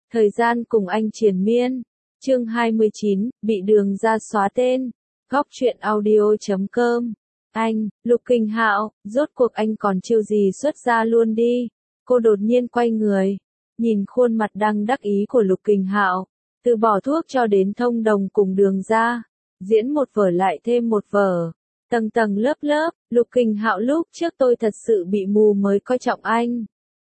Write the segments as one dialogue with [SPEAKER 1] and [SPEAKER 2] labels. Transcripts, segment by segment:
[SPEAKER 1] Thời gian cùng anh triền miên. Chương 29, bị đường ra xóa tên. Góc truyện audio.com. Anh, Lục Kình Hạo, rốt cuộc anh còn chiêu gì xuất ra luôn đi. Cô đột nhiên quay người, nhìn khuôn mặt đang đắc ý của Lục Kình Hạo, từ bỏ thuốc cho đến thông đồng cùng đường ra, diễn một vở lại thêm một vở, tầng tầng lớp lớp. Lục Kình Hạo lúc trước tôi thật sự bị mù mới coi trọng anh.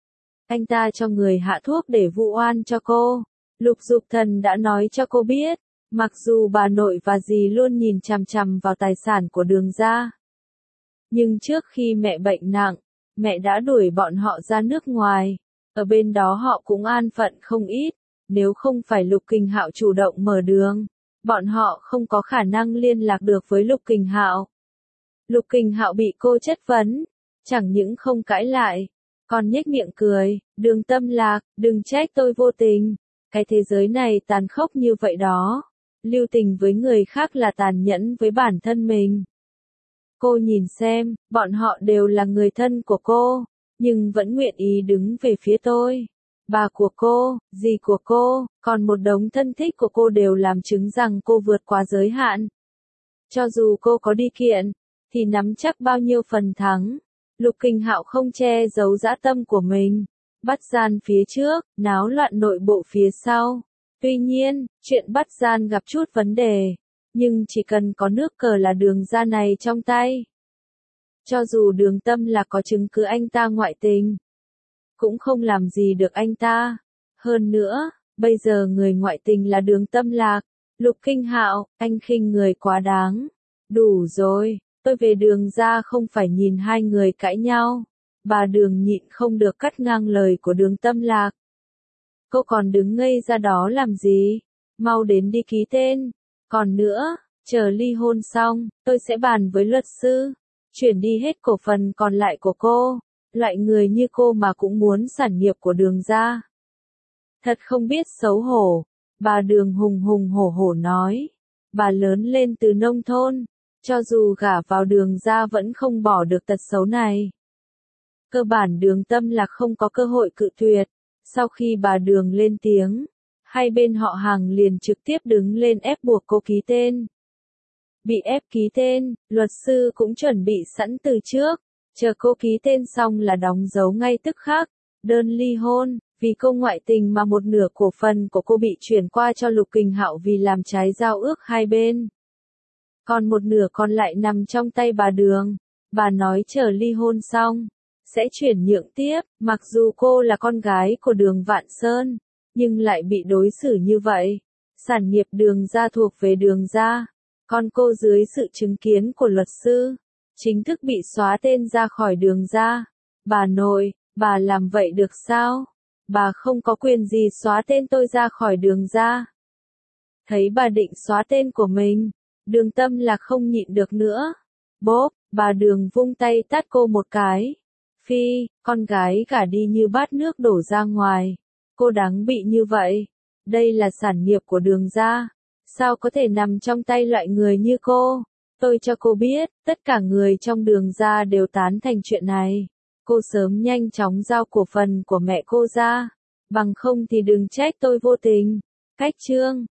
[SPEAKER 1] Anh ta cho người hạ thuốc để vụ oan cho cô. Lục Dục Thần đã nói cho cô biết, mặc dù bà nội và dì luôn nhìn chằm chằm vào tài sản của đường ra, nhưng trước khi mẹ bệnh nặng, mẹ đã đuổi bọn họ ra nước ngoài. Ở bên đó họ cũng an phận không ít, nếu không phải Lục Kình Hạo chủ động mở đường, bọn họ không có khả năng liên lạc được với Lục Kình Hạo. Lục Kình Hạo bị cô chất vấn, chẳng những không cãi lại, còn nhếch miệng cười, Đường Tâm Lạc, đừng trách tôi vô tình, cái thế giới này tàn khốc như vậy đó, lưu tình với người khác là tàn nhẫn với bản thân mình. Cô nhìn xem, bọn họ đều là người thân của cô, nhưng vẫn nguyện ý đứng về phía tôi. Bà của cô, dì của cô, còn một đống thân thích của cô đều làm chứng rằng cô vượt quá giới hạn. Cho dù cô có đi kiện, thì nắm chắc bao nhiêu phần thắng. Lục Kình Hạo không che giấu dã tâm của mình, bắt gian phía trước, náo loạn nội bộ phía sau. Tuy nhiên, chuyện bắt gian gặp chút vấn đề, nhưng chỉ cần có nước cờ là đường ra này trong tay. Cho dù Đường Tâm Lạc có chứng cứ anh ta ngoại tình, cũng không làm gì được anh ta. Hơn nữa, bây giờ người ngoại tình là Đường Tâm Lạc. Lục Kình Hạo, anh khinh người quá đáng. Đủ rồi, tôi về Đường ra không phải nhìn hai người cãi nhau. Bà Đường nhịn không được cắt ngang lời của Đường Tâm Lạc. Cô còn đứng ngây ra đó làm gì? Mau đến đi ký tên. Còn nữa, chờ ly hôn xong, tôi sẽ bàn với luật sư, chuyển đi hết cổ phần còn lại của cô. Loại người như cô mà cũng muốn sản nghiệp của Đường ra. Thật không biết xấu hổ. Bà Đường hùng hùng hổ hổ nói. Bà lớn lên từ nông thôn, cho dù gả vào Đường ra vẫn không bỏ được tật xấu này. Cơ bản Đường Tâm Lạc không có cơ hội cự tuyệt. Sau khi bà Đường lên tiếng, hai bên họ hàng liền trực tiếp đứng lên ép buộc cô ký tên. Bị ép ký tên, luật sư cũng chuẩn bị sẵn từ trước, chờ cô ký tên xong là đóng dấu ngay tức khắc, đơn ly hôn, vì cô ngoại tình mà một nửa cổ phần của cô bị chuyển qua cho Lục Kình Hạo vì làm trái giao ước hai bên. Còn một nửa còn lại nằm trong tay bà Đường, bà nói chờ ly hôn xong, sẽ chuyển nhượng tiếp. Mặc dù cô là con gái của Đường Vạn Sơn, nhưng lại bị đối xử như vậy. Sản nghiệp Đường ra thuộc về Đường ra, còn cô dưới sự chứng kiến của luật sư, chính thức bị xóa tên ra khỏi Đường ra. Bà nội, bà làm vậy được sao? Bà không có quyền gì xóa tên tôi ra khỏi Đường ra. Thấy bà định xóa tên của mình, Đường Tâm Lạc không nhịn được nữa. Bốp, bà Đường vung tay tát cô một cái. Phi, con gái gả đi như bát nước đổ ra ngoài. Cô đáng bị như vậy. Đây là sản nghiệp của Đường ra. Sao có thể nằm trong tay loại người như cô? Tôi cho cô biết, tất cả người trong Đường ra đều tán thành chuyện này. Cô sớm nhanh chóng giao cổ phần của mẹ cô ra. Bằng không thì đừng trách tôi vô tình. Cách chương